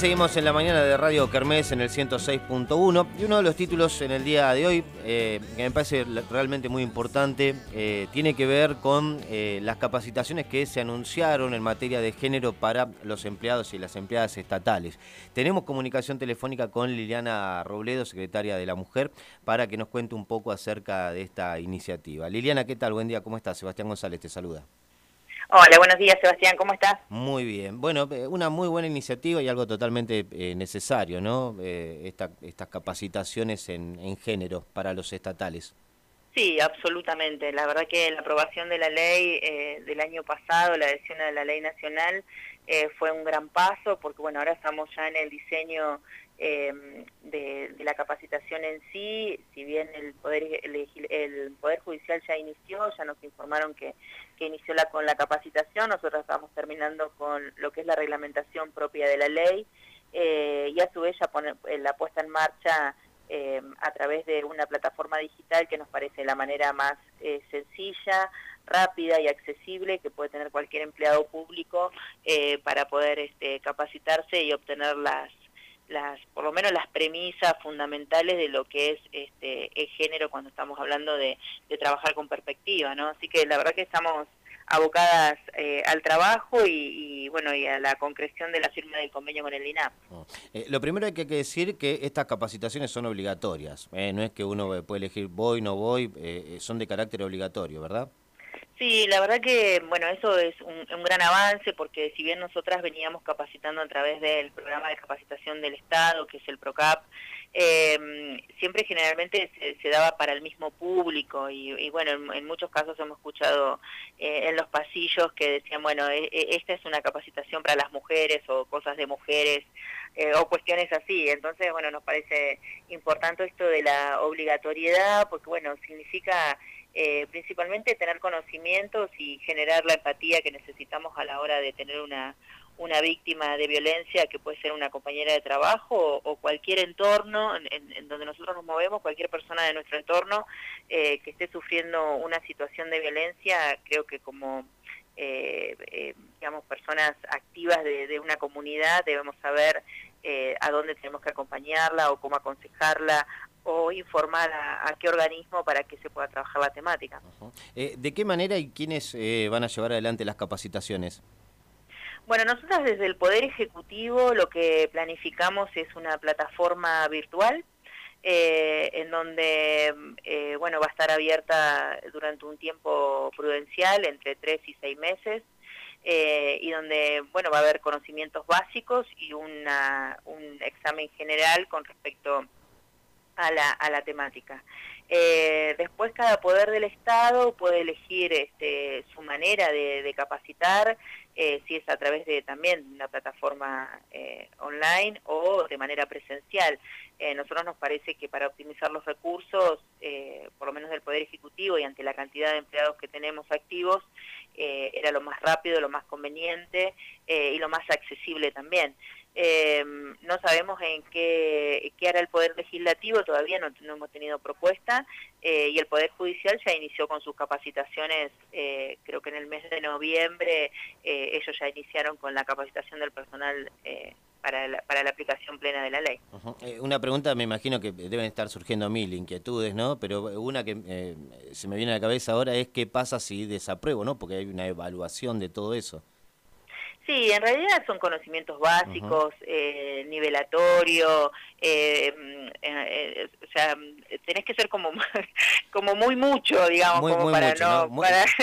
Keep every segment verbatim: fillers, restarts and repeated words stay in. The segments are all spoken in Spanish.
seguimos en la mañana de Radio Kermés en el ciento seis punto uno y uno de los títulos en el día de hoy, eh, que me parece realmente muy importante, eh, tiene que ver con eh, las capacitaciones que se anunciaron en materia de género para los empleados y las empleadas estatales. Tenemos comunicación telefónica con Liliana Robledo, secretaria de la Mujer, para que nos cuente un poco acerca de esta iniciativa. Liliana, ¿qué tal? Buen día, ¿cómo estás? Sebastián González te saluda. Hola, buenos días, Sebastián, ¿cómo estás? Muy bien. Bueno, una muy buena iniciativa y algo totalmente eh, necesario, ¿no? Eh, esta, estas capacitaciones en, en género para los estatales. Sí, absolutamente. La verdad que la aprobación de la ley eh, del año pasado, la adhesión a la ley nacional, eh, fue un gran paso, porque bueno, ahora estamos ya en el diseño eh, de, de la capacitación en sí. Si bien el Poder, el, el Poder Judicial ya inició, ya nos informaron que, que inició la, con la capacitación, nosotros estamos terminando con lo que es la reglamentación propia de la ley, eh, y a su vez ya pone, la puesta en marcha Eh, a través de una plataforma digital que nos parece la manera más eh, sencilla, rápida y accesible que puede tener cualquier empleado público eh, para poder este, capacitarse y obtener las, las, por lo menos las premisas fundamentales de lo que es este, el género cuando estamos hablando de, de trabajar con perspectiva, ¿no? Así que la verdad que estamos abocadas eh, al trabajo y, y bueno y a la concreción de la firma del convenio con el I N A P. Oh. Eh, lo primero hay que decir que estas capacitaciones son obligatorias, eh, no es que uno puede elegir voy, no voy, eh, son de carácter obligatorio, ¿verdad? Sí, la verdad que, bueno, eso es un, un gran avance porque si bien nosotras veníamos capacitando a través del programa de capacitación del Estado, que es el PROCAP, eh, siempre generalmente se, se daba para el mismo público y, y bueno, en, en muchos casos hemos escuchado eh, en los pasillos que decían, bueno, e, e, esta es una capacitación para las mujeres o cosas de mujeres eh, o cuestiones así. Entonces, bueno, nos parece importante esto de la obligatoriedad porque, bueno, significa Eh, principalmente tener conocimientos y generar la empatía que necesitamos a la hora de tener una, una víctima de violencia que puede ser una compañera de trabajo o, o cualquier entorno en, en donde nosotros nos movemos, cualquier persona de nuestro entorno eh, que esté sufriendo una situación de violencia. Creo que como eh, eh, digamos personas activas de, de una comunidad debemos saber eh, a dónde tenemos que acompañarla o cómo aconsejarla o informar a, a qué organismo para que se pueda trabajar la temática. Uh-huh. eh, ¿De qué manera y quiénes eh, van a llevar adelante las capacitaciones? Bueno, nosotros desde el Poder Ejecutivo lo que planificamos es una plataforma virtual eh, en donde eh, bueno, va a estar abierta durante un tiempo prudencial, entre tres y seis meses, eh, y donde bueno, va a haber conocimientos básicos y una, un examen general con respecto a la, a la temática. Eh, después cada poder del Estado puede elegir este, su manera de, de capacitar, eh, si es a través de también una plataforma eh, online o de manera presencial. Eh, nosotros nos parece que para optimizar los recursos, eh, por lo menos del Poder Ejecutivo y ante la cantidad de empleados que tenemos activos, eh, era lo más rápido, lo más conveniente eh, y lo más accesible también. Eh, no sabemos en qué, qué hará el Poder Legislativo, todavía no, no hemos tenido propuesta, eh, y el Poder Judicial ya inició con sus capacitaciones, eh, creo que en el mes de noviembre eh, ellos ya iniciaron con la capacitación del personal eh, para, la, para la aplicación plena de la ley. Uh-huh. eh, una pregunta, me imagino que deben estar surgiendo mil inquietudes, ¿no? Pero una que eh, se me viene a la cabeza ahora es qué pasa si desapruebo, ¿no? Porque hay una evaluación de todo eso. Sí, en realidad son conocimientos básicos, uh-huh. eh, nivelatorio, eh, eh, o sea, tenés que ser como, como muy mucho, digamos, muy, como muy para mucho, no... ¿no? Muy... Para...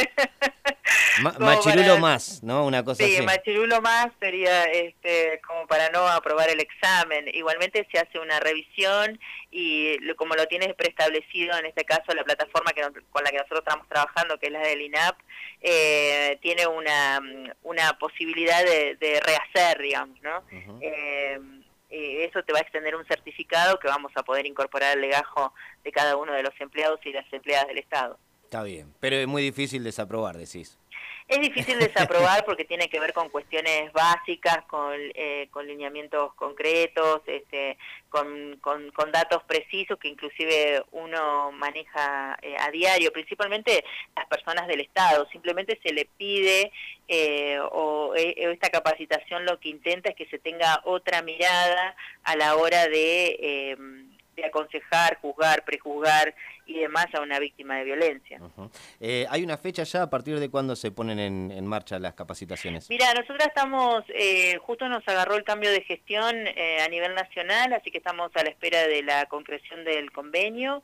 Ma machirulo para... más, ¿no? Una cosa sí, así. Sí, machirulo más sería este, como para no aprobar el examen. Igualmente se hace una revisión y lo, como lo tienes preestablecido, en este caso la plataforma que, con la que nosotros estamos trabajando, que es la del I N A P, eh, tiene una, una posibilidad de, de rehacer, digamos, ¿no? Uh-huh. eh, eh, eso te va a extender un certificado que vamos a poder incorporar al legajo de cada uno de los empleados y las empleadas del Estado. Está bien, pero es muy difícil desaprobar, decís. Es difícil desaprobar porque tiene que ver con cuestiones básicas, con, eh, con lineamientos concretos, este, con, con, con datos precisos que inclusive uno maneja eh, a diario, principalmente las personas del Estado. Simplemente se le pide, eh, o eh, esta capacitación lo que intenta es que se tenga otra mirada a la hora de... Eh, de aconsejar, juzgar, prejuzgar y demás a una víctima de violencia. Uh-huh. eh, ¿Hay una fecha ya a partir de cuándo se ponen en, en marcha las capacitaciones? Mira, nosotros estamos, eh, justo nos agarró el cambio de gestión eh, a nivel nacional, así que estamos a la espera de la concreción del convenio.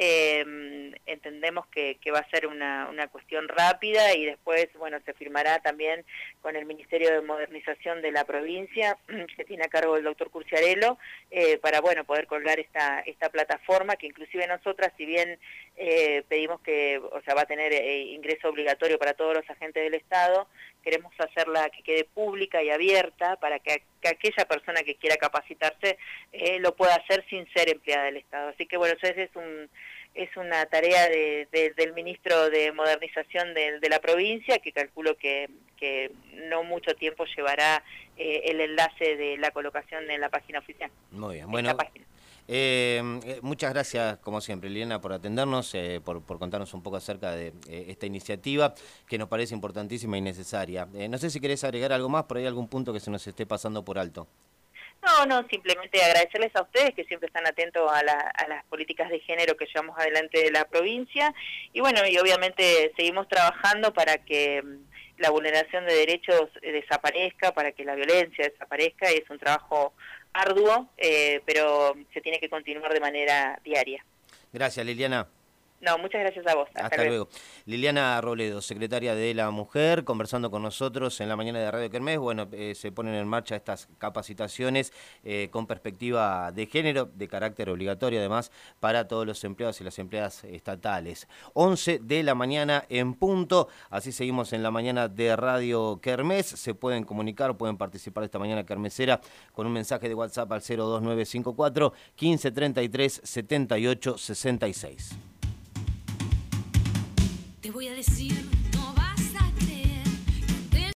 Eh, entendemos que, que va a ser una, una cuestión rápida y después, bueno, se firmará también con el Ministerio de Modernización de la provincia, que tiene a cargo el doctor Curciarello, eh, para, bueno, poder colgar esta, esta plataforma que inclusive nosotras, si bien eh, pedimos que, o sea, va a tener eh, ingreso obligatorio para todos los agentes del Estado, queremos hacerla que quede pública y abierta para que, que aquella persona que quiera capacitarse eh, lo pueda hacer sin ser empleada del Estado. Así que bueno, eso es un... es una tarea de, de, del ministro de Modernización de, de la provincia, que calculo que, que no mucho tiempo llevará eh, el enlace de la colocación en la página oficial. Muy bien, bueno, eh, muchas gracias como siempre, Liliana, por atendernos, eh, por, por contarnos un poco acerca de eh, esta iniciativa que nos parece importantísima y necesaria. Eh, no sé si querés agregar algo más, por ahí algún punto que se nos esté pasando por alto. No, no, simplemente agradecerles a ustedes que siempre están atentos a, la, a las políticas de género que llevamos adelante de la provincia y bueno, y obviamente seguimos trabajando para que la vulneración de derechos desaparezca, para que la violencia desaparezca. Es un trabajo arduo, eh, pero se tiene que continuar de manera diaria. Gracias, Liliana. No, muchas gracias a vos. Hasta, Hasta luego. luego. Liliana Robledo, secretaria de la Mujer, conversando con nosotros en la mañana de Radio Kermés. Bueno, eh, se ponen en marcha estas capacitaciones eh, con perspectiva de género, de carácter obligatorio además, para todos los empleados y las empleadas estatales. once de la mañana en punto, así seguimos en la mañana de Radio Kermés. Se pueden comunicar, pueden participar de esta mañana kermesera con un mensaje de WhatsApp al cero dos nueve cinco cuatro, quince treinta y tres, setenta y ocho sesenta y seis. Te voy a decir